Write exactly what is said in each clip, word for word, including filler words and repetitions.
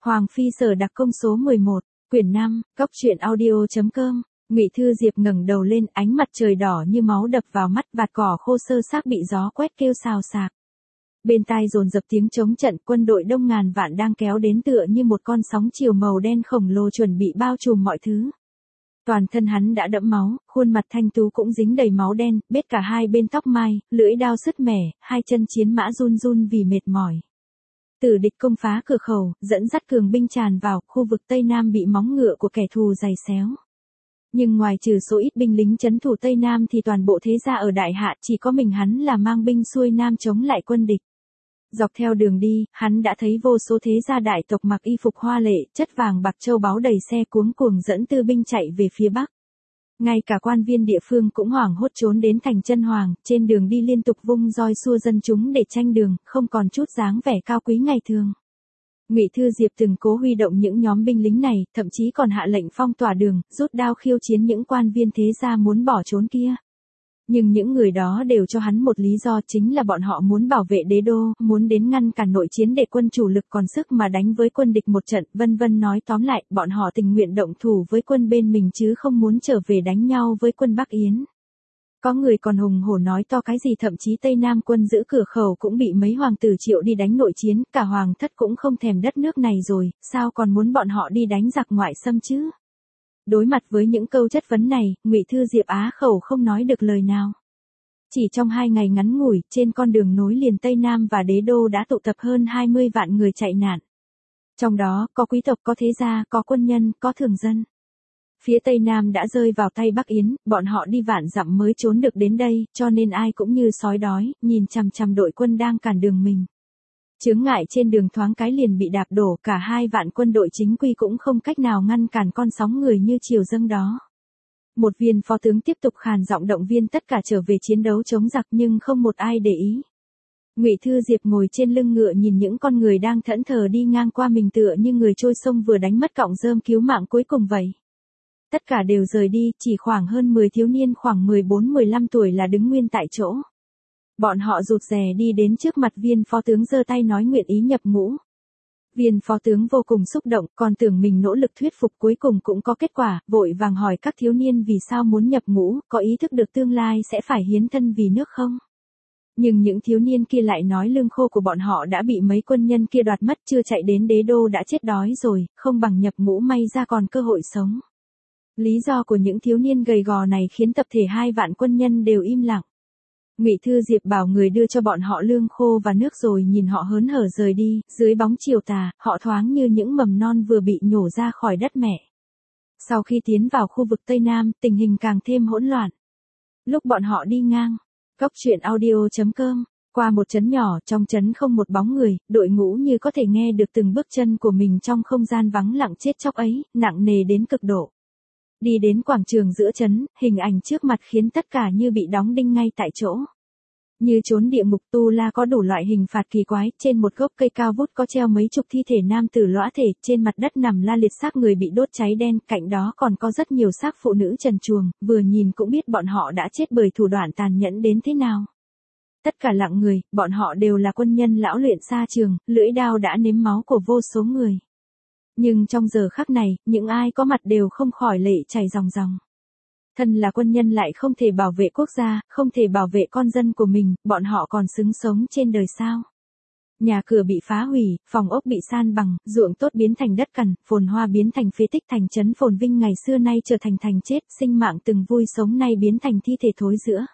Hoàng Phi Sở đặc công số mười một, quyển năm, góc truyện audio.com. Ngụy Thư Diệp ngẩng đầu lên, ánh mặt trời đỏ như máu đập vào mắt, vạt cỏ khô sơ xác bị gió quét kêu xào xạc. Bên tai dồn dập tiếng chống trận, quân đội đông ngàn vạn đang kéo đến tựa như một con sóng chiều màu đen khổng lồ chuẩn bị bao trùm mọi thứ. Toàn thân hắn đã đẫm máu, khuôn mặt thanh tú cũng dính đầy máu đen, bết cả hai bên tóc mai, lưỡi đao sứt mẻ, hai chân chiến mã run run vì mệt mỏi. Tử địch công phá cửa khẩu, dẫn dắt cường binh tràn vào, khu vực Tây Nam bị móng ngựa của kẻ thù giày xéo. Nhưng ngoài trừ số ít binh lính trấn thủ Tây Nam thì toàn bộ thế gia ở Đại Hạ chỉ có mình hắn là mang binh xuôi Nam chống lại quân địch. Dọc theo đường đi, hắn đã thấy vô số thế gia đại tộc mặc y phục hoa lệ, chất vàng bạc châu báu đầy xe cuống cuồng dẫn tư binh chạy về phía Bắc. Ngay cả quan viên địa phương cũng hoảng hốt trốn đến thành Chân Hoàng, trên đường đi liên tục vung roi xua dân chúng để tranh đường, không còn chút dáng vẻ cao quý ngày thường. Ngụy Thư Diệp từng cố huy động những nhóm binh lính này, thậm chí còn hạ lệnh phong tỏa đường, rút đao khiêu chiến những quan viên thế gia muốn bỏ trốn kia. Nhưng những người đó đều cho hắn một lý do, chính là bọn họ muốn bảo vệ đế đô, muốn đến ngăn cản nội chiến để quân chủ lực còn sức mà đánh với quân địch một trận, vân vân nói tóm lại, bọn họ tình nguyện động thủ với quân bên mình chứ không muốn trở về đánh nhau với quân Bắc Yến. Có người còn hùng hổ nói to cái gì thậm chí Tây Nam quân giữ cửa khẩu cũng bị mấy hoàng tử triệu đi đánh nội chiến, cả hoàng thất cũng không thèm đất nước này rồi, sao còn muốn bọn họ đi đánh giặc ngoại xâm chứ? Đối mặt với những câu chất vấn này, Ngụy Thư Diệp á khẩu không nói được lời nào. Chỉ trong hai ngày ngắn ngủi, trên con đường nối liền Tây Nam và đế đô đã tụ tập hơn hai mươi vạn người chạy nạn. Trong đó, có quý tộc, có thế gia, có quân nhân, có thường dân. Phía Tây Nam đã rơi vào tay Bắc Yến, bọn họ đi vạn dặm mới trốn được đến đây, cho nên ai cũng như sói đói, nhìn chằm chằm đội quân đang cản đường mình. Chướng ngại trên đường thoáng cái liền bị đạp đổ, cả hai vạn quân đội chính quy cũng không cách nào ngăn cản con sóng người như triều dâng đó. Một viên phó tướng tiếp tục khàn giọng động viên tất cả trở về chiến đấu chống giặc nhưng không một ai để ý. Ngụy Thư Diệp ngồi trên lưng ngựa nhìn những con người đang thẫn thờ đi ngang qua mình tựa như người trôi sông vừa đánh mất cọng rơm cứu mạng cuối cùng vậy. Tất cả đều rời đi, chỉ khoảng hơn mười thiếu niên khoảng mười bốn mười lăm tuổi là đứng nguyên tại chỗ. Bọn họ rụt rè đi đến trước mặt viên phó tướng giơ tay nói nguyện ý nhập ngũ. Viên phó tướng vô cùng xúc động, còn tưởng mình nỗ lực thuyết phục cuối cùng cũng có kết quả, vội vàng hỏi các thiếu niên vì sao muốn nhập ngũ, có ý thức được tương lai sẽ phải hiến thân vì nước không? Nhưng những thiếu niên kia lại nói lương khô của bọn họ đã bị mấy quân nhân kia đoạt mất, chưa chạy đến đế đô đã chết đói rồi, không bằng nhập ngũ may ra còn cơ hội sống. Lý do của những thiếu niên gầy gò này khiến tập thể hai vạn quân nhân đều im lặng. Ngụy Thư Diệp bảo người đưa cho bọn họ lương khô và nước rồi nhìn họ hớn hở rời đi, dưới bóng chiều tà, họ thoáng như những mầm non vừa bị nhổ ra khỏi đất mẹ. Sau khi tiến vào khu vực Tây Nam, tình hình càng thêm hỗn loạn. Lúc bọn họ đi ngang, góc truyện audio.com, qua một trấn nhỏ, trong trấn không một bóng người, đội ngũ như có thể nghe được từng bước chân của mình trong không gian vắng lặng chết chóc ấy, nặng nề đến cực độ. Đi đến quảng trường giữa trấn, hình ảnh trước mặt khiến tất cả như bị đóng đinh ngay tại chỗ. Như trốn địa ngục, tu la có đủ loại hình phạt kỳ quái, trên một gốc cây cao vút có treo mấy chục thi thể nam tử lõa thể, trên mặt đất nằm la liệt xác người bị đốt cháy đen, cạnh đó còn có rất nhiều xác phụ nữ trần truồng, vừa nhìn cũng biết bọn họ đã chết bởi thủ đoạn tàn nhẫn đến thế nào. Tất cả lặng người, bọn họ đều là quân nhân lão luyện xa trường, lưỡi đao đã nếm máu của vô số người. Nhưng trong giờ khắc này, những ai có mặt đều không khỏi lệ chảy ròng ròng. Thân là quân nhân lại không thể bảo vệ quốc gia, không thể bảo vệ con dân của mình, bọn họ còn xứng sống trên đời sao? Nhà cửa bị phá hủy, phòng ốc bị san bằng, ruộng tốt biến thành đất cằn, phồn hoa biến thành phế tích, thành trấn phồn vinh ngày xưa nay trở thành thành chết, sinh mạng từng vui sống nay biến thành thi thể thối rữa.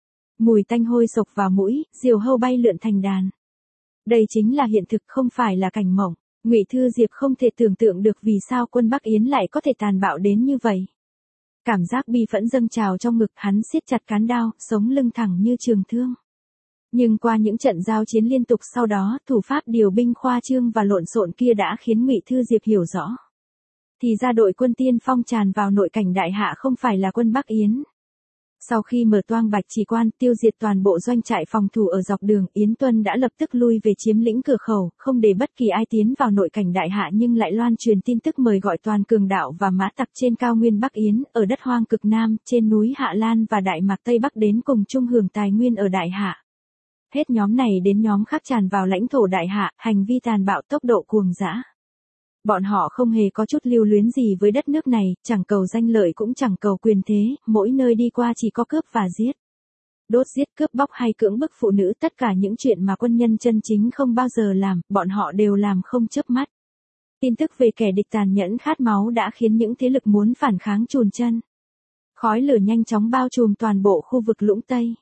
Mùi tanh hôi sộc vào mũi, diều hâu bay lượn thành đàn. Đây chính là hiện thực, không phải là cảnh mộng. Ngụy Thư Diệp không thể tưởng tượng được vì sao quân Bắc Yến lại có thể tàn bạo đến như vậy. Cảm giác bi phẫn dâng trào trong ngực, hắn siết chặt cán đao, sống lưng thẳng như trường thương. Nhưng qua những trận giao chiến liên tục sau đó, thủ pháp điều binh khoa trương và lộn xộn kia đã khiến Ngụy Thư Diệp hiểu rõ. Thì ra đội quân tiên phong tràn vào nội cảnh Đại Hạ không phải là quân Bắc Yến. Sau khi mở toang Bạch Trì Quan, tiêu diệt toàn bộ doanh trại phòng thủ ở dọc đường, Yến Tuân đã lập tức lui về chiếm lĩnh cửa khẩu, không để bất kỳ ai tiến vào nội cảnh Đại Hạ nhưng lại loan truyền tin tức mời gọi toàn cường đạo và mã tặc trên cao nguyên Bắc Yến, ở đất hoang cực Nam, trên núi Hạ Lan và Đại Mạc Tây Bắc đến cùng chung hưởng tài nguyên ở Đại Hạ. Hết nhóm này đến nhóm khác tràn vào lãnh thổ Đại Hạ, hành vi tàn bạo tốc độ cuồng dã. Bọn họ không hề có chút lưu luyến gì với đất nước này, chẳng cầu danh lợi cũng chẳng cầu quyền thế, mỗi nơi đi qua chỉ có cướp và giết. Đốt giết cướp bóc hay cưỡng bức phụ nữ, tất cả những chuyện mà quân nhân chân chính không bao giờ làm, bọn họ đều làm không chớp mắt. Tin tức về kẻ địch tàn nhẫn khát máu đã khiến những thế lực muốn phản kháng chùn chân. Khói lửa nhanh chóng bao trùm toàn bộ khu vực Lũng Tây.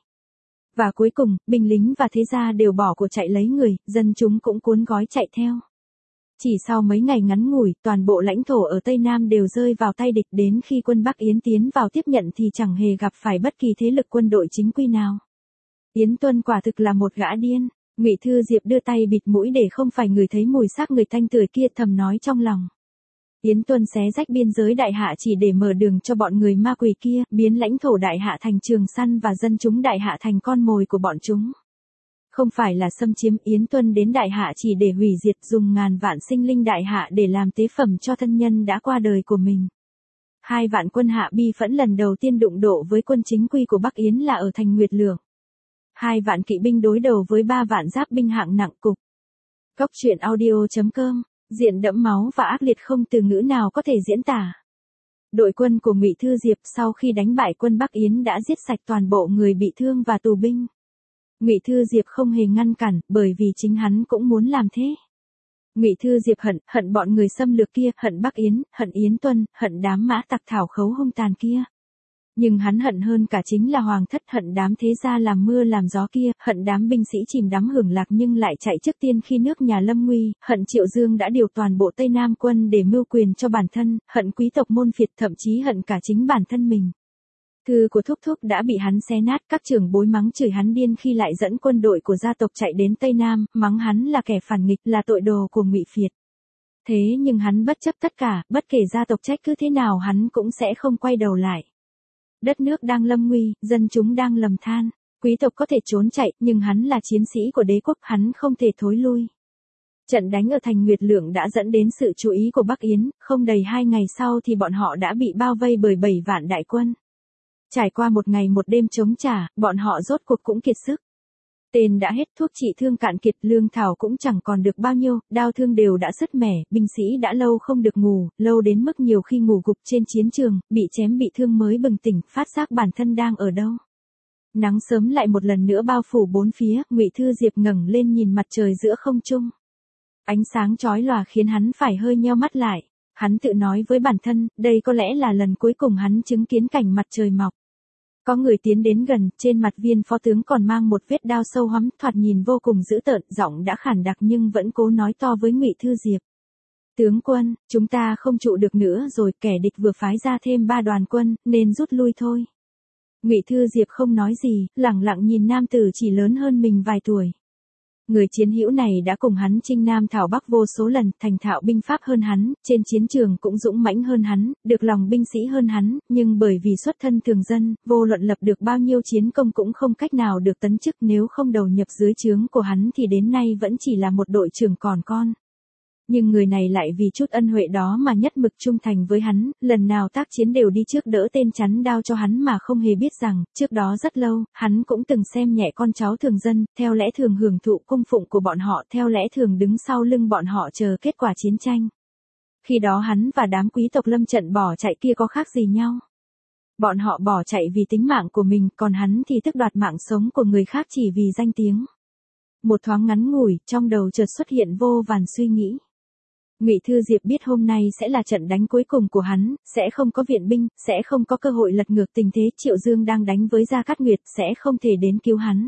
Và cuối cùng, binh lính và thế gia đều bỏ cuộc chạy lấy người, dân chúng cũng cuốn gói chạy theo. Chỉ sau mấy ngày ngắn ngủi, toàn bộ lãnh thổ ở Tây Nam đều rơi vào tay địch, đến khi quân Bắc Yến tiến vào tiếp nhận thì chẳng hề gặp phải bất kỳ thế lực quân đội chính quy nào. Yến Tuân quả thực là một gã điên. Ngụy Thư Diệp đưa tay bịt mũi để không phải ngửi thấy mùi xác người thanh tươi kia, thầm nói trong lòng. Yến Tuân xé rách biên giới Đại Hạ chỉ để mở đường cho bọn người ma quỷ kia, biến lãnh thổ Đại Hạ thành trường săn và dân chúng Đại Hạ thành con mồi của bọn chúng. Không phải là xâm chiếm, Yến Tuân đến Đại Hạ chỉ để hủy diệt, dùng ngàn vạn sinh linh Đại Hạ để làm tế phẩm cho thân nhân đã qua đời của mình. Hai vạn quân Hạ bi phẫn lần đầu tiên đụng độ với quân chính quy của Bắc Yến là ở thành Nguyệt Lượng. Hai vạn kỵ binh đối đầu với ba vạn giáp binh hạng nặng cục. Cốc truyện audio chấm com, diện đẫm máu và ác liệt không từ ngữ nào có thể diễn tả. Đội quân của Ngụy Thư Diệp sau khi đánh bại quân Bắc Yến đã giết sạch toàn bộ người bị thương và tù binh. Ngụy Thư Diệp không hề ngăn cản, bởi vì chính hắn cũng muốn làm thế. Ngụy Thư Diệp hận, hận bọn người xâm lược kia, hận Bắc Yến, hận Yến Tuân, hận đám mã tặc thảo khấu hung tàn kia. Nhưng hắn hận hơn cả chính là Hoàng thất, hận đám thế gia làm mưa làm gió kia, hận đám binh sĩ chìm đắm hưởng lạc nhưng lại chạy trước tiên khi nước nhà lâm nguy, hận Triệu Dương đã điều toàn bộ Tây Nam quân để mưu quyền cho bản thân, hận quý tộc môn phiệt, thậm chí hận cả chính bản thân mình. Thư của Thúc Thúc đã bị hắn xé nát, các trưởng bối mắng chửi hắn điên khi lại dẫn quân đội của gia tộc chạy đến Tây Nam, mắng hắn là kẻ phản nghịch, là tội đồ của Ngụy Phiệt. Thế nhưng hắn bất chấp tất cả, bất kể gia tộc trách cứ thế nào hắn cũng sẽ không quay đầu lại. Đất nước đang lâm nguy, dân chúng đang lầm than, quý tộc có thể trốn chạy, nhưng hắn là chiến sĩ của đế quốc, hắn không thể thối lui. Trận đánh ở thành Nguyệt Lượng đã dẫn đến sự chú ý của Bắc Yến, không đầy hai ngày sau thì bọn họ đã bị bao vây bởi bảy vạn đại quân. Trải qua một ngày một đêm chống trả, bọn họ rốt cuộc cũng kiệt sức. Tên đã hết, thuốc trị thương cạn kiệt, lương thảo cũng chẳng còn được bao nhiêu, đao thương đều đã sứt mẻ, binh sĩ đã lâu không được ngủ, lâu đến mức nhiều khi ngủ gục trên chiến trường, bị chém bị thương mới bừng tỉnh, phát giác bản thân đang ở đâu. Nắng sớm lại một lần nữa bao phủ bốn phía, Ngụy Thư Diệp ngẩng lên nhìn mặt trời giữa không trung. Ánh sáng chói lòa khiến hắn phải hơi nheo mắt lại. Hắn tự nói với bản thân, đây có lẽ là lần cuối cùng hắn chứng kiến cảnh mặt trời mọc. Có người tiến đến gần, trên mặt Viên phó tướng còn mang một vết đao sâu hoắm, thoạt nhìn vô cùng dữ tợn, giọng đã khản đặc nhưng vẫn cố nói to với Ngụy Thư Diệp. Tướng quân, chúng ta không trụ được nữa rồi, kẻ địch vừa phái ra thêm ba đoàn quân, nên rút lui thôi. Ngụy Thư Diệp không nói gì, lẳng lặng nhìn nam tử chỉ lớn hơn mình vài tuổi. Người chiến hữu này đã cùng hắn chinh Nam thảo Bắc vô số lần, thành thạo binh pháp hơn hắn, trên chiến trường cũng dũng mãnh hơn hắn, được lòng binh sĩ hơn hắn, nhưng bởi vì xuất thân thường dân, vô luận lập được bao nhiêu chiến công cũng không cách nào được tấn chức, nếu không đầu nhập dưới trướng của hắn thì đến nay vẫn chỉ là một đội trưởng còn con. Nhưng người này lại vì chút ân huệ đó mà nhất mực trung thành với hắn, lần nào tác chiến đều đi trước đỡ tên chắn đao cho hắn mà không hề biết rằng, trước đó rất lâu, hắn cũng từng xem nhẹ con cháu thường dân, theo lẽ thường hưởng thụ cung phụng của bọn họ, theo lẽ thường đứng sau lưng bọn họ chờ kết quả chiến tranh. Khi đó hắn và đám quý tộc lâm trận bỏ chạy kia có khác gì nhau. Bọn họ bỏ chạy vì tính mạng của mình, còn hắn thì tước đoạt mạng sống của người khác chỉ vì danh tiếng. Một thoáng ngắn ngủi, trong đầu chợt xuất hiện vô vàn suy nghĩ. Ngụy Thư Diệp biết hôm nay sẽ là trận đánh cuối cùng của hắn, sẽ không có viện binh, sẽ không có cơ hội lật ngược tình thế, Triệu Dương đang đánh với Gia Cát Nguyệt sẽ không thể đến cứu hắn.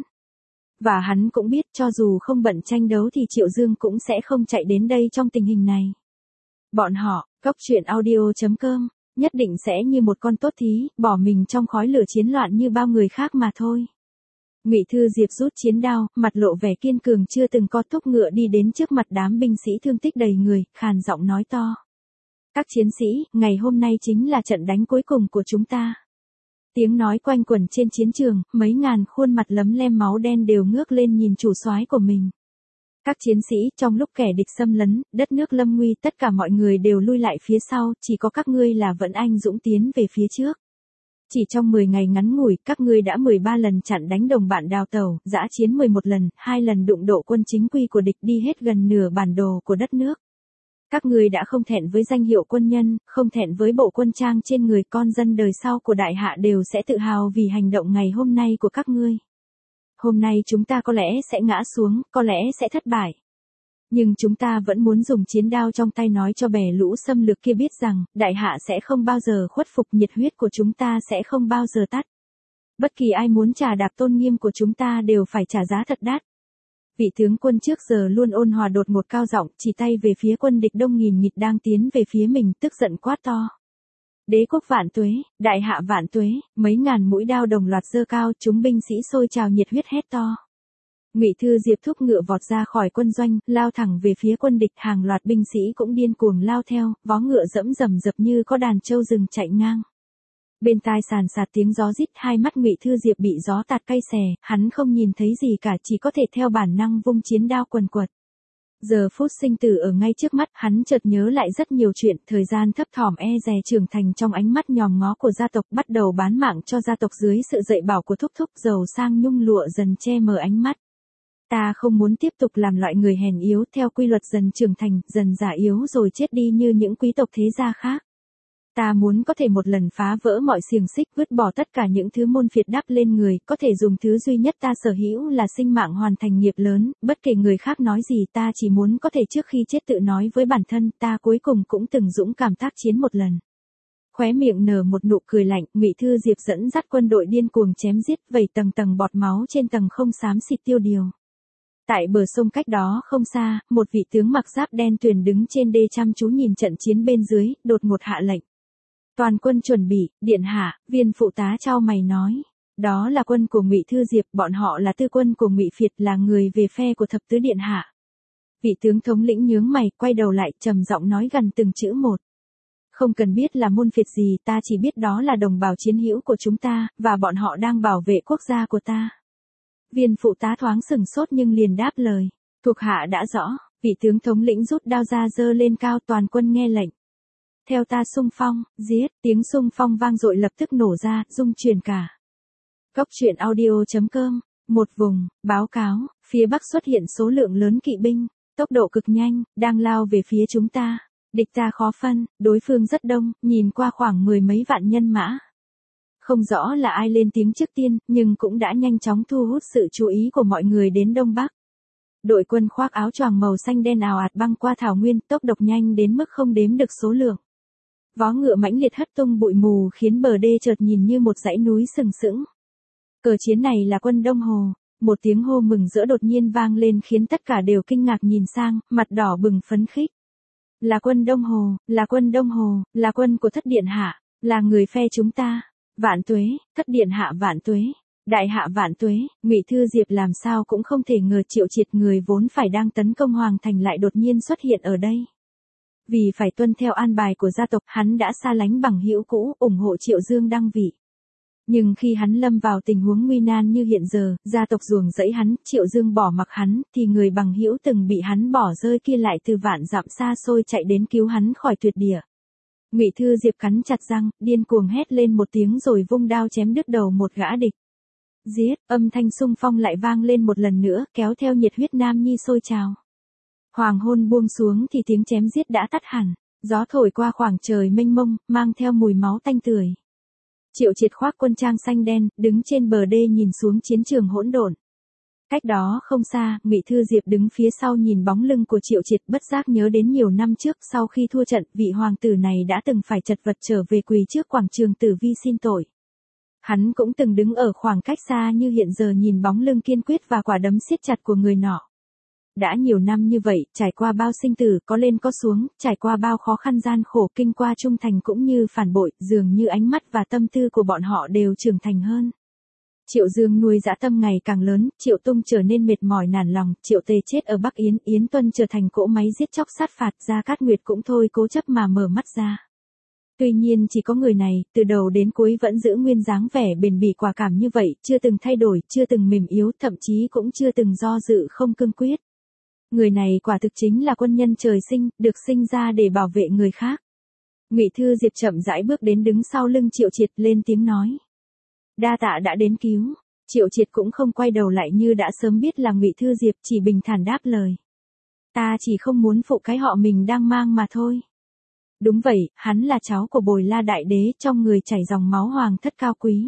Và hắn cũng biết cho dù không bận tranh đấu thì Triệu Dương cũng sẽ không chạy đến đây trong tình hình này. Bọn họ, Cốc truyện audio chấm com, nhất định sẽ như một con tốt thí, bỏ mình trong khói lửa chiến loạn như bao người khác mà thôi. Ngụy Thư Diệp rút chiến đao, mặt lộ vẻ kiên cường chưa từng có, thúc ngựa đi đến trước mặt đám binh sĩ thương tích đầy người, khàn giọng nói to. Các chiến sĩ, ngày hôm nay chính là trận đánh cuối cùng của chúng ta. Tiếng nói quanh quẩn trên chiến trường, mấy ngàn khuôn mặt lấm lem máu đen đều ngước lên nhìn chủ soái của mình. Các chiến sĩ, trong lúc kẻ địch xâm lấn, đất nước lâm nguy, tất cả mọi người đều lui lại phía sau, chỉ có các ngươi là vẫn anh dũng tiến về phía trước. Chỉ trong mười ngày ngắn ngủi, các ngươi đã mười ba lần chặn đánh đồng bạn đào tẩu, dã chiến mười một lần, hai lần đụng độ quân chính quy của địch, đi hết gần nửa bản đồ của đất nước. Các ngươi đã không thẹn với danh hiệu quân nhân, không thẹn với bộ quân trang trên người, con dân đời sau của đại hạ đều sẽ tự hào vì hành động ngày hôm nay của các ngươi. Hôm nay chúng ta có lẽ sẽ ngã xuống, có lẽ sẽ thất bại. Nhưng chúng ta vẫn muốn dùng chiến đao trong tay nói cho bè lũ xâm lược kia biết rằng, đại hạ sẽ không bao giờ khuất phục, nhiệt huyết của chúng ta sẽ không bao giờ tắt. Bất kỳ ai muốn trà đạp tôn nghiêm của chúng ta đều phải trả giá thật đắt. Vị tướng quân trước giờ luôn ôn hòa đột ngột cao giọng, chỉ tay về phía quân địch đông nghìn nghịt đang tiến về phía mình, tức giận quát to. Đế quốc vạn tuế, đại hạ vạn tuế, mấy ngàn mũi đao đồng loạt giơ cao, chúng binh sĩ sôi trào nhiệt huyết hét to. Ngụy Thư Diệp thúc ngựa vọt ra khỏi quân doanh, lao thẳng về phía quân địch, hàng loạt binh sĩ cũng điên cuồng lao theo, vó ngựa dẫm dầm dập như có đàn trâu rừng chạy ngang. Bên tai sàn sạt tiếng gió rít, hai mắt Ngụy Thư Diệp bị gió tạt cay xè, hắn không nhìn thấy gì cả, chỉ có thể theo bản năng vung chiến đao quần quật. Giờ phút sinh tử ở ngay trước mắt, hắn chợt nhớ lại rất nhiều chuyện, thời gian thấp thỏm e dè trưởng thành trong ánh mắt nhòm ngó của gia tộc, bắt đầu bán mạng cho gia tộc dưới sự dạy bảo của thúc thúc, giàu sang nhung lụa dần che mờ ánh mắt. Ta không muốn tiếp tục làm loại người hèn yếu, theo quy luật dần trưởng thành, dần già yếu rồi chết đi như những quý tộc thế gia khác. Ta muốn có thể một lần phá vỡ mọi xiềng xích, vứt bỏ tất cả những thứ môn phiệt đắp lên người, có thể dùng thứ duy nhất ta sở hữu là sinh mạng hoàn thành nghiệp lớn, bất kể người khác nói gì, ta chỉ muốn có thể trước khi chết tự nói với bản thân, ta cuối cùng cũng từng dũng cảm tác chiến một lần. Khóe miệng nở một nụ cười lạnh, Ngụy Thư Diệp dẫn dắt quân đội điên cuồng chém giết, vẩy tầng tầng bọt máu trên tầng không xám xịt tiêu điều. Tại bờ sông cách đó không xa, một vị tướng mặc giáp đen tuyền đứng trên đê chăm chú nhìn trận chiến bên dưới, đột ngột hạ lệnh. Toàn quân chuẩn bị, điện hạ, viên phụ tá chau mày nói. Đó là quân của Ngụy Thư Diệp, bọn họ là tư quân của Ngụy Phiệt, là người về phe của thập tứ điện hạ. Vị tướng thống lĩnh nhướng mày, quay đầu lại, trầm giọng nói gần từng chữ một. Không cần biết là môn phiệt gì, ta chỉ biết đó là đồng bào chiến hữu của chúng ta, và bọn họ đang bảo vệ quốc gia của ta. Viên phụ tá thoáng sừng sốt nhưng liền đáp lời. Thuộc hạ đã rõ, vị tướng thống lĩnh rút đao ra giơ lên cao, toàn quân nghe lệnh. Theo ta xung phong, giết, tiếng xung phong vang dội lập tức nổ ra, rung truyền cả. Cốc truyện audio chấm com, một vùng, báo cáo, phía bắc xuất hiện số lượng lớn kỵ binh, tốc độ cực nhanh, đang lao về phía chúng ta. Địch ta khó phân, đối phương rất đông, nhìn qua khoảng mười mấy vạn nhân mã. Không rõ là ai lên tiếng trước tiên, nhưng cũng đã nhanh chóng thu hút sự chú ý của mọi người đến Đông Bắc. Đội quân khoác áo choàng màu xanh đen ào ạt băng qua thảo nguyên, tốc độ nhanh đến mức không đếm được số lượng. Vó ngựa mãnh liệt hất tung bụi mù khiến bờ đê chợt nhìn như một dãy núi sừng sững. Cờ chiến này là quân Đông Hồ. Một tiếng hô mừng rỡ đột nhiên vang lên khiến tất cả đều kinh ngạc nhìn sang, mặt đỏ bừng phấn khích. Là quân Đông Hồ, là quân Đông Hồ, là quân của thất điện hạ, là người phe chúng ta. Vạn tuế, thất điện hạ vạn tuế, đại hạ vạn tuế. Ngụy Thư Diệp làm sao cũng không thể ngờ Triệu Triệt, người vốn phải đang tấn công hoàng thành, lại đột nhiên xuất hiện ở đây. Vì phải tuân theo an bài của gia tộc, hắn đã xa lánh bằng hữu cũ, ủng hộ Triệu Dương đăng vị. Nhưng khi hắn lâm vào tình huống nguy nan như hiện giờ, gia tộc ruồng rẫy hắn, Triệu Dương bỏ mặc hắn, thì người bằng hữu từng bị hắn bỏ rơi kia lại từ vạn dặm xa xôi chạy đến cứu hắn khỏi tuyệt địa. Ngụy Thư Diệp cắn chặt răng, điên cuồng hét lên một tiếng rồi vung đao chém đứt đầu một gã địch. Giết, âm thanh xung phong lại vang lên một lần nữa, kéo theo nhiệt huyết nam nhi sôi trào. Hoàng hôn buông xuống thì tiếng chém giết đã tắt hẳn, gió thổi qua khoảng trời mênh mông, mang theo mùi máu tanh tưởi. Triệu Triệt khoác quân trang xanh đen, đứng trên bờ đê nhìn xuống chiến trường hỗn độn. Cách đó không xa, Ngụy Thư Diệp đứng phía sau nhìn bóng lưng của Triệu Triệt, bất giác nhớ đến nhiều năm trước, sau khi thua trận, vị hoàng tử này đã từng phải chật vật trở về quỳ trước quảng trường Tử Vi xin tội. Hắn cũng từng đứng ở khoảng cách xa như hiện giờ nhìn bóng lưng kiên quyết và quả đấm siết chặt của người nọ. Đã nhiều năm như vậy, trải qua bao sinh tử, có lên có xuống, trải qua bao khó khăn gian khổ, kinh qua trung thành cũng như phản bội, dường như ánh mắt và tâm tư của bọn họ đều trưởng thành hơn. Triệu Dương nuôi dã tâm ngày càng lớn, Triệu Tung trở nên mệt mỏi nản lòng, Triệu Tề chết ở Bắc Yến, Yến Tuân trở thành cỗ máy giết chóc sát phạt, Gia Cát Nguyệt cũng thôi cố chấp mà mở mắt ra. Tuy nhiên chỉ có người này, từ đầu đến cuối vẫn giữ nguyên dáng vẻ bền bỉ quả cảm như vậy, chưa từng thay đổi, chưa từng mềm yếu, thậm chí cũng chưa từng do dự không cương quyết. Người này quả thực chính là quân nhân trời sinh, được sinh ra để bảo vệ người khác. Ngụy Thư Diệp chậm rãi bước đến đứng sau lưng Triệu Triệt, lên tiếng nói. Đa tạ đã đến cứu. Triệu Triệt cũng không quay đầu lại như đã sớm biết là Ngụy Thư Diệp, chỉ bình thản đáp lời. Ta chỉ không muốn phụ cái họ mình đang mang mà thôi. Đúng vậy, hắn là cháu của Bồi La Đại Đế, trong người chảy dòng máu hoàng thất cao quý.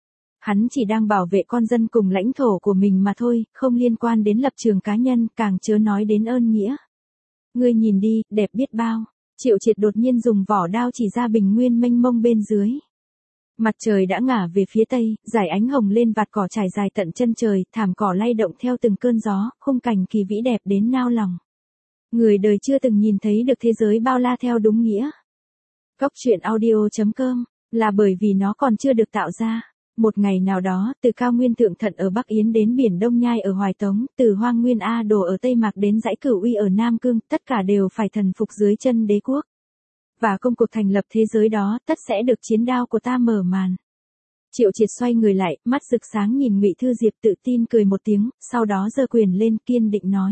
Hắn chỉ đang bảo vệ con dân cùng lãnh thổ của mình mà thôi, không liên quan đến lập trường cá nhân, càng chớ nói đến ơn nghĩa. Ngươi nhìn đi, đẹp biết bao. Triệu Triệt đột nhiên dùng vỏ đao chỉ ra bình nguyên mênh mông bên dưới. Mặt trời đã ngả về phía tây, dải ánh hồng lên vạt cỏ trải dài tận chân trời, thảm cỏ lay động theo từng cơn gió, khung cảnh kỳ vĩ đẹp đến nao lòng. Người đời chưa từng nhìn thấy được thế giới bao la theo đúng nghĩa. Cóc truyện audio chấm com, là bởi vì nó còn chưa được tạo ra. Một ngày nào đó, từ cao nguyên Thượng Thận ở Bắc Yến đến biển Đông Nhai ở Hoài Tống, từ hoang nguyên A Đồ ở Tây Mạc đến dãy Cửu Uy ở Nam Cương, tất cả đều phải thần phục dưới chân đế quốc. Và công cuộc thành lập thế giới đó, tất sẽ được chiến đao của ta mở màn. Triệu Triệt xoay người lại, mắt rực sáng nhìn Ngụy Thư Diệp tự tin cười một tiếng, sau đó giơ quyền lên kiên định nói.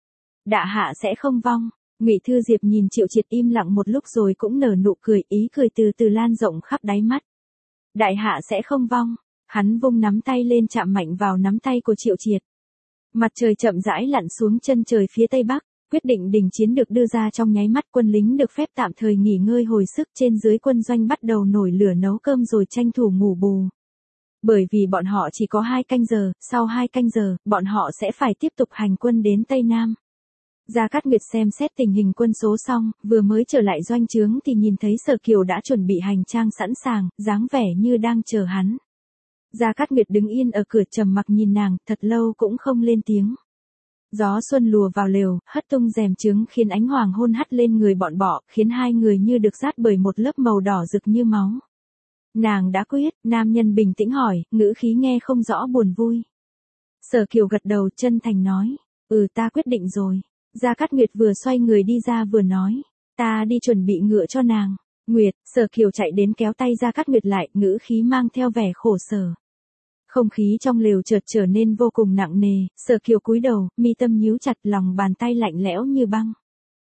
Đạ hạ sẽ không vong. Ngụy Thư Diệp nhìn Triệu Triệt im lặng một lúc rồi cũng nở nụ cười, ý cười từ từ lan rộng khắp đáy mắt. Đại hạ sẽ không vong. Hắn vung nắm tay lên chạm mạnh vào nắm tay của Triệu Triệt. Mặt trời chậm rãi lặn xuống chân trời phía tây bắc, quyết định đình chiến được đưa ra trong nháy mắt, quân lính được phép tạm thời nghỉ ngơi hồi sức, trên dưới quân doanh bắt đầu nổi lửa nấu cơm rồi tranh thủ ngủ bù. Bởi vì bọn họ chỉ có hai canh giờ, sau hai canh giờ, bọn họ sẽ phải tiếp tục hành quân đến Tây Nam. Gia Cát Nguyệt xem xét tình hình quân số xong, vừa mới trở lại doanh trướng thì nhìn thấy Sở Kiều đã chuẩn bị hành trang sẵn sàng, dáng vẻ như đang chờ hắn. Gia Cát Nguyệt đứng yên ở cửa trầm mặc nhìn nàng, thật lâu cũng không lên tiếng. Gió xuân lùa vào lều, hất tung rèm trướng khiến ánh hoàng hôn hắt lên người bọn bọ, khiến hai người như được dát bởi một lớp màu đỏ rực như máu. Nàng đã quyết, nam nhân bình tĩnh hỏi, ngữ khí nghe không rõ buồn vui. Sở Kiều gật đầu chân thành nói, ừ ta quyết định rồi. Gia Cát Nguyệt vừa xoay người đi ra vừa nói, ta đi chuẩn bị ngựa cho nàng. Nguyệt, Sở Kiều chạy đến kéo tay Gia Cát Nguyệt lại, ngữ khí mang theo vẻ khổ sở. Không khí trong lều chợt trở nên vô cùng nặng nề, Sở Kiều cúi đầu, mi tâm nhíu chặt, lòng bàn tay lạnh lẽo như băng.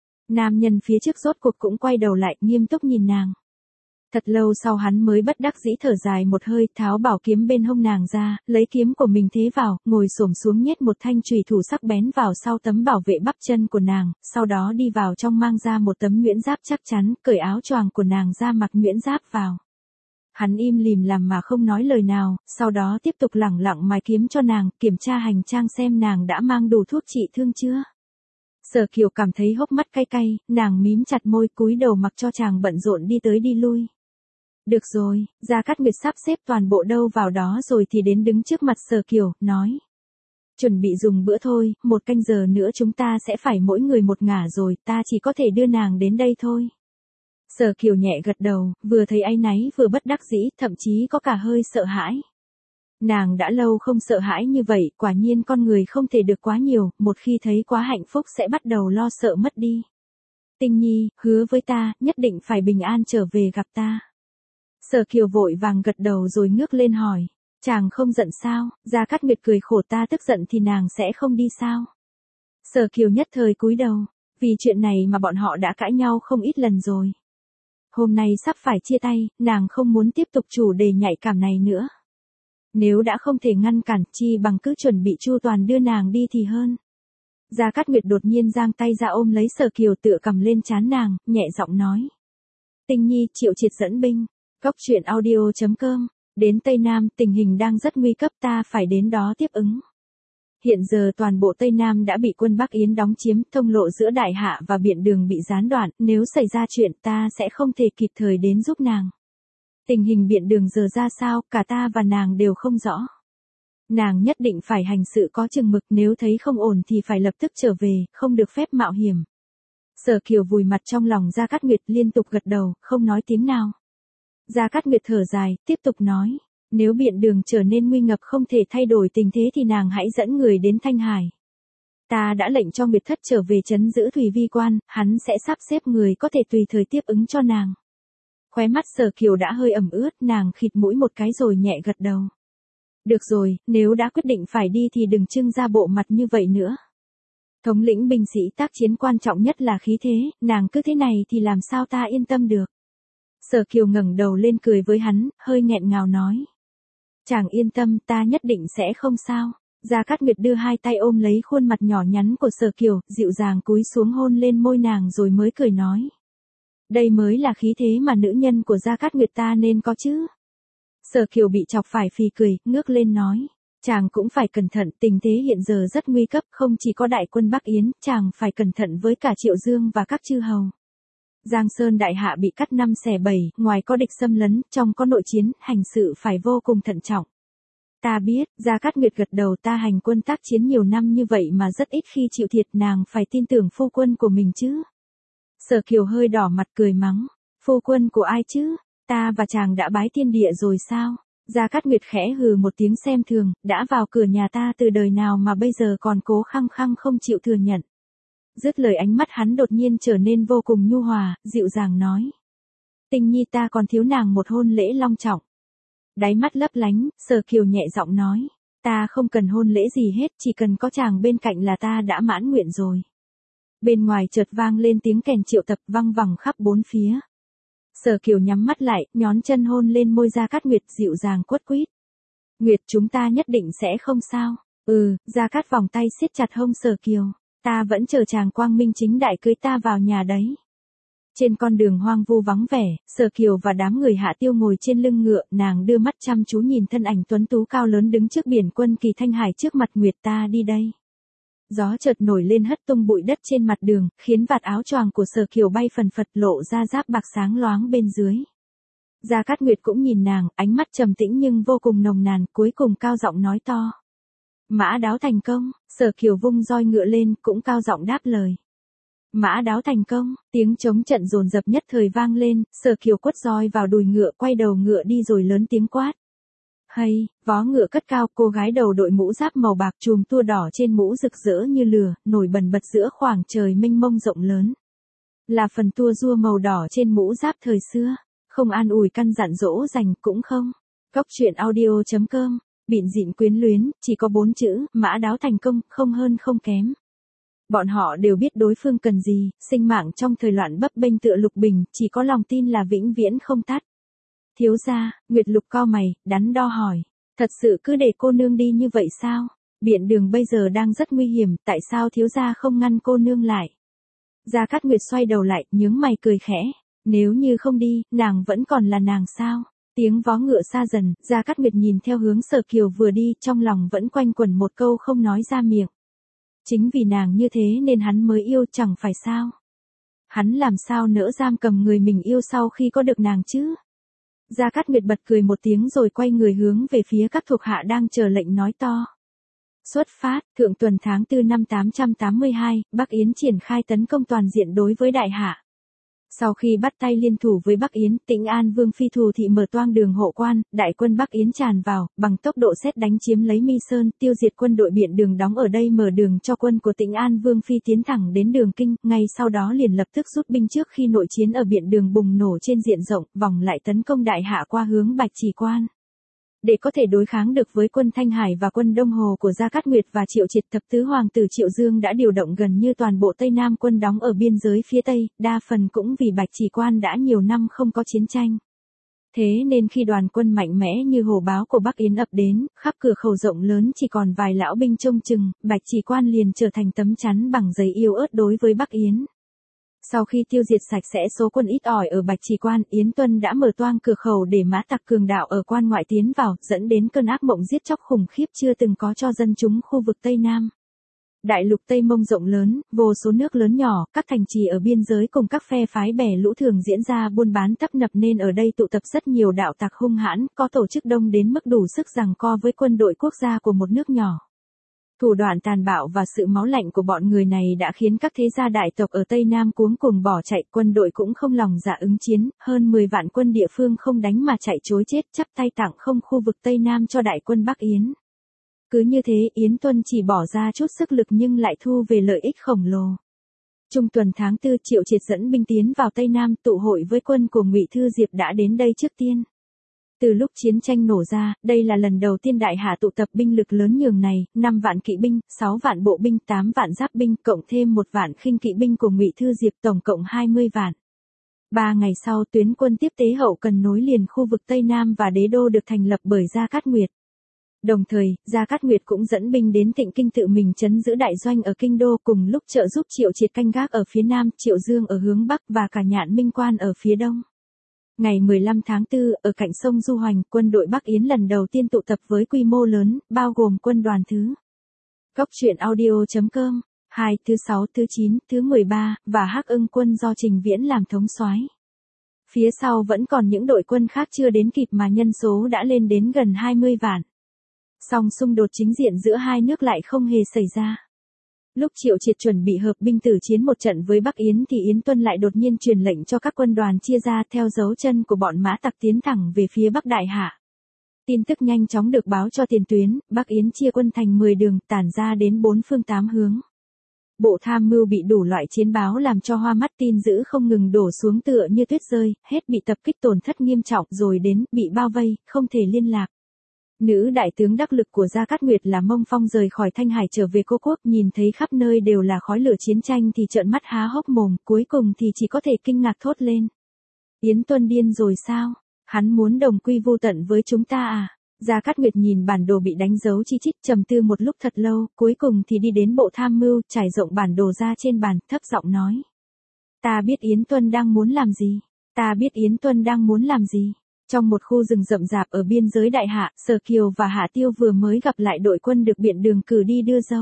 Nam nhân phía trước rốt cuộc cũng quay đầu lại, nghiêm túc nhìn nàng. Thật lâu sau hắn mới bất đắc dĩ thở dài một hơi, tháo bảo kiếm bên hông nàng ra, lấy kiếm của mình thế vào, ngồi xổm xuống nhét một thanh chùy thủ sắc bén vào sau tấm bảo vệ bắp chân của nàng, sau đó đi vào trong mang ra một tấm nhuyễn giáp chắc chắn, cởi áo choàng của nàng ra mặc nhuyễn giáp vào. Hắn im lìm làm mà không nói lời nào, sau đó tiếp tục lẳng lặng mài kiếm cho nàng, kiểm tra hành trang xem nàng đã mang đủ thuốc trị thương chưa. Sở Kiều cảm thấy hốc mắt cay cay, nàng mím chặt môi cúi đầu mặc cho chàng bận rộn đi tới đi lui. Được rồi, Gia Cát Nguyệt sắp xếp toàn bộ đâu vào đó rồi thì đến đứng trước mặt Sở Kiều, nói. Chuẩn bị dùng bữa thôi, một canh giờ nữa chúng ta sẽ phải mỗi người một ngả rồi, ta chỉ có thể đưa nàng đến đây thôi. Sở Kiều nhẹ gật đầu, vừa thấy áy náy vừa bất đắc dĩ, thậm chí có cả hơi sợ hãi. Nàng đã lâu không sợ hãi như vậy, quả nhiên con người không thể được quá nhiều, một khi thấy quá hạnh phúc sẽ bắt đầu lo sợ mất đi. Tinh Nhi, hứa với ta, nhất định phải bình an trở về gặp ta. Sở Kiều vội vàng gật đầu rồi ngước lên hỏi, chàng không giận sao? Gia Cát Nguyệt cười khổ, ta tức giận thì nàng sẽ không đi sao? Sở Kiều nhất thời cúi đầu, vì chuyện này mà bọn họ đã cãi nhau không ít lần rồi. Hôm nay sắp phải chia tay, nàng không muốn tiếp tục chủ đề nhạy cảm này nữa. Nếu đã không thể ngăn cản, chi bằng cứ chuẩn bị chu toàn đưa nàng đi thì hơn. Gia Cát Nguyệt đột nhiên giang tay ra ôm lấy Sở Kiều tựa cầm lên trán nàng, nhẹ giọng nói. Tinh Nhi, Triệu Triệt dẫn binh. Cóc truyện audio chấm com, đến Tây Nam, tình hình đang rất nguy cấp, ta phải đến đó tiếp ứng. Hiện giờ toàn bộ Tây Nam đã bị quân Bắc Yến đóng chiếm, thông lộ giữa Đại Hạ và Biện Đường bị gián đoạn, nếu xảy ra chuyện ta sẽ không thể kịp thời đến giúp nàng. Tình hình Biện Đường giờ ra sao, cả ta và nàng đều không rõ. Nàng nhất định phải hành sự có chừng mực, nếu thấy không ổn thì phải lập tức trở về, không được phép mạo hiểm. Sở Kiều vùi mặt trong lòng Gia Cát Nguyệt, liên tục gật đầu, không nói tiếng nào. Gia Cát Nguyệt thở dài, tiếp tục nói, nếu Biện Đường trở nên nguy ngập không thể thay đổi tình thế thì nàng hãy dẫn người đến Thanh Hải. Ta đã lệnh cho Nguyệt Thất trở về trấn giữ Thủy Vi Quan, hắn sẽ sắp xếp người có thể tùy thời tiếp ứng cho nàng. Khóe mắt Sở Kiều đã hơi ẩm ướt, nàng khịt mũi một cái rồi nhẹ gật đầu. Được rồi, nếu đã quyết định phải đi thì đừng trưng ra bộ mặt như vậy nữa. Thống lĩnh binh sĩ tác chiến quan trọng nhất là khí thế, nàng cứ thế này thì làm sao ta yên tâm được. Sở Kiều ngẩng đầu lên cười với hắn, hơi nghẹn ngào nói. Chàng yên tâm, ta nhất định sẽ không sao. Gia Cát Nguyệt đưa hai tay ôm lấy khuôn mặt nhỏ nhắn của Sở Kiều, dịu dàng cúi xuống hôn lên môi nàng rồi mới cười nói. Đây mới là khí thế mà nữ nhân của Gia Cát Nguyệt ta nên có chứ. Sở Kiều bị chọc phải phì cười, ngước lên nói. Chàng cũng phải cẩn thận, tình thế hiện giờ rất nguy cấp, không chỉ có đại quân Bắc Yến, chàng phải cẩn thận với cả Triệu Dương và các chư hầu. Giang Sơn đại hạ bị cắt năm xẻ bảy, ngoài có địch xâm lấn, trong có nội chiến, hành sự phải vô cùng thận trọng. Ta biết, Gia Cát Nguyệt gật đầu, ta hành quân tác chiến nhiều năm như vậy mà rất ít khi chịu thiệt, nàng phải tin tưởng phu quân của mình chứ. Sở Kiều hơi đỏ mặt cười mắng, phu quân của ai chứ, ta và chàng đã bái thiên địa rồi sao? Gia Cát Nguyệt khẽ hừ một tiếng xem thường, đã vào cửa nhà ta từ đời nào mà bây giờ còn cố khăng khăng không chịu thừa nhận. Dứt lời ánh mắt hắn đột nhiên trở nên vô cùng nhu hòa, dịu dàng nói. Tình nhi ta còn thiếu nàng một hôn lễ long trọng. Đáy mắt lấp lánh, Sở Kiều nhẹ giọng nói. Ta không cần hôn lễ gì hết, chỉ cần có chàng bên cạnh là ta đã mãn nguyện rồi. Bên ngoài chợt vang lên tiếng kèn triệu tập văng vẳng khắp bốn phía. Sở Kiều nhắm mắt lại, nhón chân hôn lên môi Gia Cát Nguyệt, dịu dàng quất quýt. Nguyệt, chúng ta nhất định sẽ không sao. Ừ, Gia Cát vòng tay siết chặt hông Sở Kiều. Ta vẫn chờ chàng quang minh chính đại cưới ta vào nhà đấy. Trên con đường hoang vu vắng vẻ, Sở Kiều và đám người Hạ Tiêu ngồi trên lưng ngựa, nàng đưa mắt chăm chú nhìn thân ảnh tuấn tú cao lớn đứng trước biển quân kỳ Thanh Hải trước mặt. Nguyệt, ta đi đây. Gió chợt nổi lên hất tung bụi đất trên mặt đường, khiến vạt áo choàng của Sở Kiều bay phần phật lộ ra giáp bạc sáng loáng bên dưới. Gia Cát Nguyệt cũng nhìn nàng, ánh mắt trầm tĩnh nhưng vô cùng nồng nàn, cuối cùng cao giọng nói to. Mã đáo thành công, Sở Kiều vung roi ngựa lên, cũng cao giọng đáp lời. Mã đáo thành công, tiếng trống trận dồn dập nhất thời vang lên, Sở Kiều quất roi vào đùi ngựa, quay đầu ngựa đi rồi lớn tiếng quát. Hay, vó ngựa cất cao, cô gái đầu đội mũ giáp màu bạc chùm tua đỏ trên mũ rực rỡ như lửa, nổi bần bật giữa khoảng trời mênh mông rộng lớn. Là phần tua rua màu đỏ trên mũ giáp thời xưa, không an ủi căn dặn dỗ dành cũng không. Cóc truyện audio chấm com, bịn dịn quyến luyến, chỉ có bốn chữ, mã đáo thành công, không hơn không kém. Bọn họ đều biết đối phương cần gì, sinh mạng trong thời loạn bấp bênh tựa lục bình, chỉ có lòng tin là vĩnh viễn không tắt. Thiếu gia, Nguyệt Lục cau mày, đắn đo hỏi, thật sự cứ để cô nương đi như vậy sao? Biển đường bây giờ đang rất nguy hiểm, tại sao thiếu gia không ngăn cô nương lại? Gia Cát Nguyệt xoay đầu lại, nhướng mày cười khẽ, nếu như không đi, nàng vẫn còn là nàng sao? Tiếng vó ngựa xa dần, Gia Cát Nguyệt nhìn theo hướng Sở Kiều vừa đi, trong lòng vẫn quanh quẩn một câu không nói ra miệng. Chính vì nàng như thế nên hắn mới yêu, chẳng phải sao? Hắn làm sao nỡ giam cầm người mình yêu sau khi có được nàng chứ? Gia Cát Nguyệt bật cười một tiếng rồi quay người hướng về phía các thuộc hạ đang chờ lệnh nói to. Xuất phát, thượng tuần tháng tư năm tám trăm tám mươi hai, Bắc Yến triển khai tấn công toàn diện đối với Đại Hạ. Sau khi bắt tay liên thủ với Bắc Yến, Tĩnh An Vương Phi Thù Thị mở toang đường hộ quan, đại quân Bắc Yến tràn vào, bằng tốc độ sét đánh chiếm lấy Mi Sơn, tiêu diệt quân đội biển đường đóng ở đây, mở đường cho quân của Tĩnh An Vương Phi tiến thẳng đến đường Kinh, ngay sau đó liền lập tức rút binh trước khi nội chiến ở biển đường bùng nổ trên diện rộng, vòng lại tấn công Đại Hạ qua hướng Bạch Trì Quan. Để có thể đối kháng được với quân Thanh Hải và quân Đông Hồ của Gia Cát Nguyệt và Triệu Triệt, thập tứ hoàng tử Triệu Dương đã điều động gần như toàn bộ Tây Nam quân đóng ở biên giới phía Tây, đa phần cũng vì Bạch Trì Quan đã nhiều năm không có chiến tranh. Thế nên khi đoàn quân mạnh mẽ như hổ báo của Bắc Yến ập đến, khắp cửa khẩu rộng lớn chỉ còn vài lão binh trông chừng, Bạch Trì Quan liền trở thành tấm chắn bằng giấy yếu ớt đối với Bắc Yến. Sau khi tiêu diệt sạch sẽ số quân ít ỏi ở Bạch Trì Quan, Yến Tuân đã mở toang cửa khẩu để mã tặc cường đạo ở quan ngoại tiến vào, dẫn đến cơn ác mộng giết chóc khủng khiếp chưa từng có cho dân chúng khu vực Tây Nam. Đại lục Tây Mông rộng lớn, vô số nước lớn nhỏ, các thành trì ở biên giới cùng các phe phái bè lũ thường diễn ra buôn bán tấp nập nên ở đây tụ tập rất nhiều đạo tặc hung hãn, có tổ chức đông đến mức đủ sức giằng co với quân đội quốc gia của một nước nhỏ. Thủ đoạn tàn bạo và sự máu lạnh của bọn người này đã khiến các thế gia đại tộc ở Tây Nam cuống cuồng bỏ chạy, quân đội cũng không lòng dạ ứng chiến, hơn mười vạn quân địa phương không đánh mà chạy trối chết, chắp tay tặng không khu vực Tây Nam cho đại quân Bắc Yến. Cứ như thế, Yến Tuân chỉ bỏ ra chút sức lực nhưng lại thu về lợi ích khổng lồ. Trung tuần tháng tư, Triệu Triệt dẫn binh tiến vào Tây Nam, tụ hội với quân của Ngụy Thư Diệp đã đến đây trước tiên. Từ lúc chiến tranh nổ ra, đây là lần đầu tiên Đại Hạ tụ tập binh lực lớn nhường này, năm vạn kỵ binh, sáu vạn bộ binh, tám vạn giáp binh, cộng thêm một vạn khinh kỵ binh của Ngụy Thư Diệp, tổng cộng hai mươi vạn. Ba ngày sau, tuyến quân tiếp tế hậu cần nối liền khu vực Tây Nam và đế đô được thành lập bởi Gia Cát Nguyệt. Đồng thời, Gia Cát Nguyệt cũng dẫn binh đến Tịnh Kinh tự mình trấn giữ đại doanh ở kinh đô, cùng lúc trợ giúp Triệu Triệt canh gác ở phía nam, Triệu Dương ở hướng bắc và cả Nhạn Minh Quan ở phía đông. Ngày mười lăm tháng tư, ở cạnh sông Du Hoành, quân đội Bắc Yến lần đầu tiên tụ tập với quy mô lớn, bao gồm quân đoàn thứ. Cốc truyện audio chấm com, hai, thứ sáu, thứ chín, thứ mười ba, và Hắc Ưng quân do Trình Viễn làm thống soái. Phía sau vẫn còn những đội quân khác chưa đến kịp mà nhân số đã lên đến gần hai mươi vạn. Song xung đột chính diện giữa hai nước lại không hề xảy ra. Lúc Triệu Triệt chuẩn bị hợp binh tử chiến một trận với Bắc Yến thì Yến Tuân lại đột nhiên truyền lệnh cho các quân đoàn chia ra theo dấu chân của bọn mã tặc tiến thẳng về phía Bắc Đại Hạ. Tin tức nhanh chóng được báo cho tiền tuyến, Bắc Yến chia quân thành mười đường tản ra đến bốn phương tám hướng. Bộ tham mưu bị đủ loại chiến báo làm cho hoa mắt, tin dữ không ngừng đổ xuống tựa như tuyết rơi, hết bị tập kích tổn thất nghiêm trọng rồi đến bị bao vây, không thể liên lạc. Nữ đại tướng đắc lực của Gia Cát Nguyệt là Mông Phong rời khỏi Thanh Hải trở về Cô Quốc, nhìn thấy khắp nơi đều là khói lửa chiến tranh thì trợn mắt há hốc mồm, cuối cùng thì chỉ có thể kinh ngạc thốt lên. Yến Tuân điên rồi sao? Hắn muốn đồng quy vu tận với chúng ta à? Gia Cát Nguyệt nhìn bản đồ bị đánh dấu chi chít, trầm tư một lúc thật lâu, cuối cùng thì đi đến bộ tham mưu, trải rộng bản đồ ra trên bàn, thấp giọng nói. Ta biết Yến Tuân đang muốn làm gì. Ta biết Yến Tuân đang muốn làm gì. Trong một khu rừng rậm rạp ở biên giới Đại Hạ, Sở Kiều và Hạ Tiêu vừa mới gặp lại đội quân được Biện Đường cử đi đưa dâu.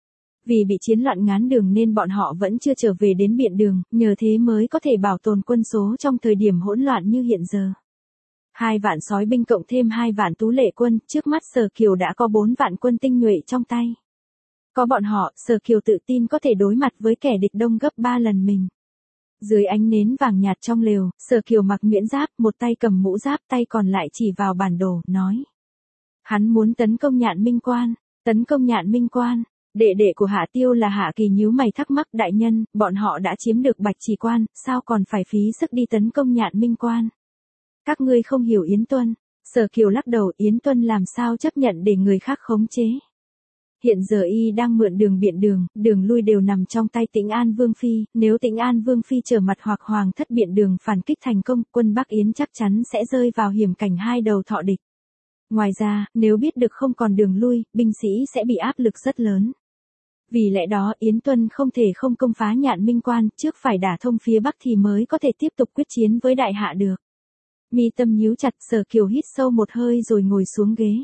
Vì bị chiến loạn ngán đường nên bọn họ vẫn chưa trở về đến Biện Đường, nhờ thế mới có thể bảo tồn quân số trong thời điểm hỗn loạn như hiện giờ. Hai vạn sói binh cộng thêm hai vạn tú lệ quân, trước mắt Sở Kiều đã có bốn vạn quân tinh nhuệ trong tay. Có bọn họ, Sở Kiều tự tin có thể đối mặt với kẻ địch đông gấp ba lần mình. Dưới ánh nến vàng nhạt trong lều, Sở Kiều mặc miễn giáp, một tay cầm mũ giáp, tay còn lại chỉ vào bản đồ, nói. Hắn muốn tấn công Nhạn Minh Quan, tấn công Nhạn Minh Quan. Đệ đệ của Hạ Tiêu là Hạ Kỳ nhíu mày thắc mắc, đại nhân, bọn họ đã chiếm được Bạch Trì Quan, sao còn phải phí sức đi tấn công Nhạn Minh Quan? Các ngươi không hiểu Yến Tuân. Sở Kiều lắc đầu, Yến Tuân làm sao chấp nhận để người khác khống chế. Hiện giờ y đang mượn đường Biện Đường, đường lui đều nằm trong tay Tĩnh An Vương Phi, nếu Tĩnh An Vương Phi trở mặt hoặc Hoàng thất Biện Đường phản kích thành công, quân Bắc Yến chắc chắn sẽ rơi vào hiểm cảnh hai đầu thọ địch. Ngoài ra, nếu biết được không còn đường lui, binh sĩ sẽ bị áp lực rất lớn. Vì lẽ đó Yến Tuân không thể không công phá Nhạn Minh Quan, trước phải đả thông phía Bắc thì mới có thể tiếp tục quyết chiến với Đại Hạ được. Mi tâm nhíu chặt, Sở Kiều hít sâu một hơi rồi ngồi xuống ghế.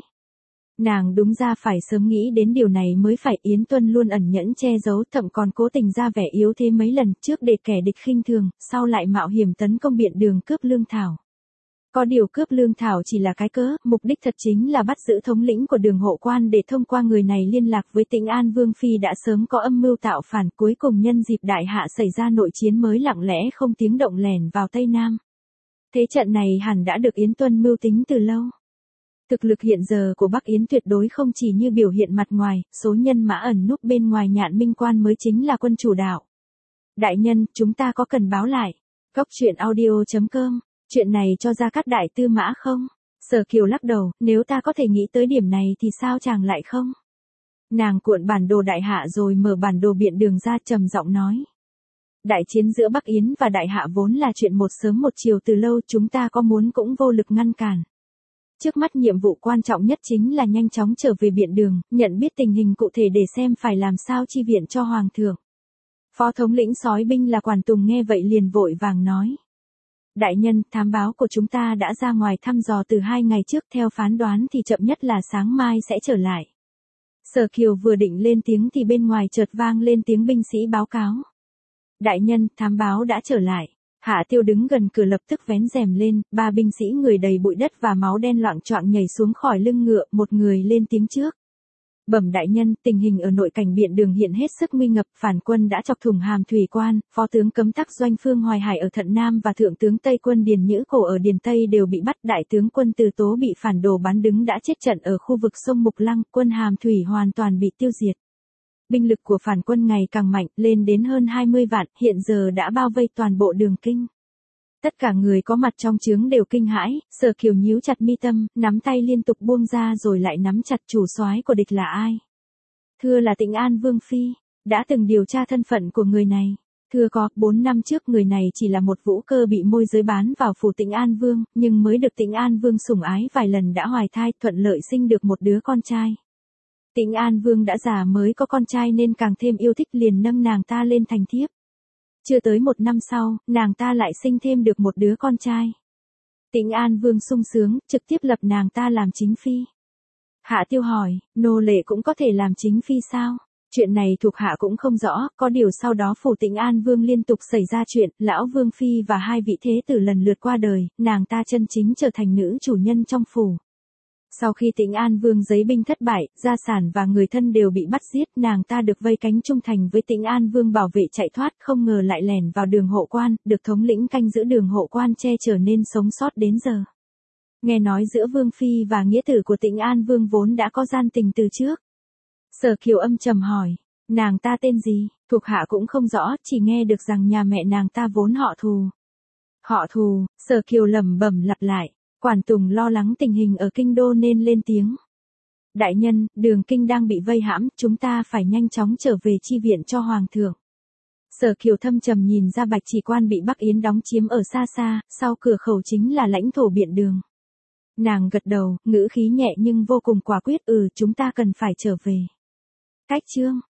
Nàng đúng ra phải sớm nghĩ đến điều này mới phải. Yến Tuân luôn ẩn nhẫn che giấu, thậm còn cố tình ra vẻ yếu thế mấy lần, trước để kẻ địch khinh thường, sau lại mạo hiểm tấn công Biện Đường cướp lương thảo. Có điều cướp lương thảo chỉ là cái cớ, mục đích thật chính là bắt giữ thống lĩnh của Đường Hộ Quan để thông qua người này liên lạc với Tĩnh An Vương Phi đã sớm có âm mưu tạo phản, cuối cùng nhân dịp Đại Hạ xảy ra nội chiến mới lặng lẽ không tiếng động lẻn vào Tây Nam. Thế trận này hẳn đã được Yến Tuân mưu tính từ lâu. Thực lực hiện giờ của Bắc Yến tuyệt đối không chỉ như biểu hiện mặt ngoài, số nhân mã ẩn núp bên ngoài Nhạn Minh Quan mới chính là quân chủ đạo. Đại nhân, chúng ta có cần báo lại. Cốc truyện audio chấm com, chuyện này cho Gia Cát đại tư mã không? Sở Kiều lắc đầu, nếu ta có thể nghĩ tới điểm này thì sao chàng lại không? Nàng cuộn bản đồ Đại Hạ rồi mở bản đồ Biện Đường ra, trầm giọng nói. Đại chiến giữa Bắc Yến và Đại Hạ vốn là chuyện một sớm một chiều từ lâu, chúng ta có muốn cũng vô lực ngăn cản. Trước mắt nhiệm vụ quan trọng nhất chính là nhanh chóng trở về Biện Đường, nhận biết tình hình cụ thể để xem phải làm sao chi viện cho Hoàng thượng. Phó thống lĩnh sói binh là Quản Tùng nghe vậy liền vội vàng nói. Đại nhân, thám báo của chúng ta đã ra ngoài thăm dò từ hai ngày trước, theo phán đoán thì chậm nhất là sáng mai sẽ trở lại. Sở Kiều vừa định lên tiếng thì bên ngoài chợt vang lên tiếng binh sĩ báo cáo. Đại nhân, thám báo đã trở lại. Hạ Tiêu đứng gần cửa lập tức vén rèm lên, ba binh sĩ người đầy bụi đất và máu đen loạng choạng nhảy xuống khỏi lưng ngựa, một người lên tiếng trước. Bẩm đại nhân, tình hình ở nội cảnh Biện Đường hiện hết sức nguy ngập, phản quân đã chọc thủng Hàm Thủy Quan, phó tướng Cấm Tắc Doanh Phương Hoài Hải ở Thận Nam và thượng tướng Tây quân Điền Nhữ Cổ ở Điền Tây đều bị bắt, đại tướng quân Từ Tố bị phản đồ bắn đứng đã chết trận ở khu vực sông Mục Lăng, quân Hàm Thủy hoàn toàn bị tiêu diệt. Binh lực của phản quân ngày càng mạnh, lên đến hơn hai mươi vạn, hiện giờ đã bao vây toàn bộ Đường Kinh. Tất cả người có mặt trong trướng đều kinh hãi, Sở Kiều nhíu chặt mi tâm, nắm tay liên tục buông ra rồi lại nắm chặt. Chủ soái của địch là ai? Thưa là Tĩnh An Vương Phi, đã từng điều tra thân phận của người này. Thưa có, bốn năm trước người này chỉ là một vũ cơ bị môi giới bán vào phủ Tĩnh An Vương, nhưng mới được Tĩnh An Vương sủng ái vài lần đã hoài thai, thuận lợi sinh được một đứa con trai. Tĩnh An Vương đã già mới có con trai nên càng thêm yêu thích, liền nâng nàng ta lên thành thiếp. Chưa tới một năm sau, nàng ta lại sinh thêm được một đứa con trai. Tĩnh An Vương sung sướng, trực tiếp lập nàng ta làm chính phi. Hạ Tiêu hỏi, nô lệ cũng có thể làm chính phi sao? Chuyện này thuộc hạ cũng không rõ, có điều sau đó phủ Tĩnh An Vương liên tục xảy ra chuyện, lão Vương Phi và hai vị thế tử lần lượt qua đời, nàng ta chân chính trở thành nữ chủ nhân trong phủ. Sau khi Tĩnh An Vương giấy binh thất bại, gia sản và người thân đều bị bắt giết, nàng ta được vây cánh trung thành với Tĩnh An Vương bảo vệ chạy thoát, không ngờ lại lẻn vào đường hộ quan, được thống lĩnh canh giữ đường hộ quan che chở nên sống sót đến giờ. Nghe nói giữa Vương Phi và nghĩa tử của Tĩnh An Vương vốn đã có gian tình từ trước. Sở Kiều âm trầm hỏi, nàng ta tên gì? Thuộc hạ cũng không rõ, chỉ nghe được rằng nhà mẹ nàng ta vốn họ Thù. Họ Thù, Sở Kiều lẩm bẩm lặp lại. Quản Tùng lo lắng tình hình ở kinh đô nên lên tiếng. Đại nhân, đường kinh đang bị vây hãm, chúng ta phải nhanh chóng trở về chi viện cho hoàng thượng. Sở Kiều thâm trầm nhìn ra Bạch Chỉ Quan bị Bắc Yến đóng chiếm ở xa xa, sau cửa khẩu chính là lãnh thổ Biện Đường. Nàng gật đầu, ngữ khí nhẹ nhưng vô cùng quả quyết, ừ chúng ta cần phải trở về. Cách chương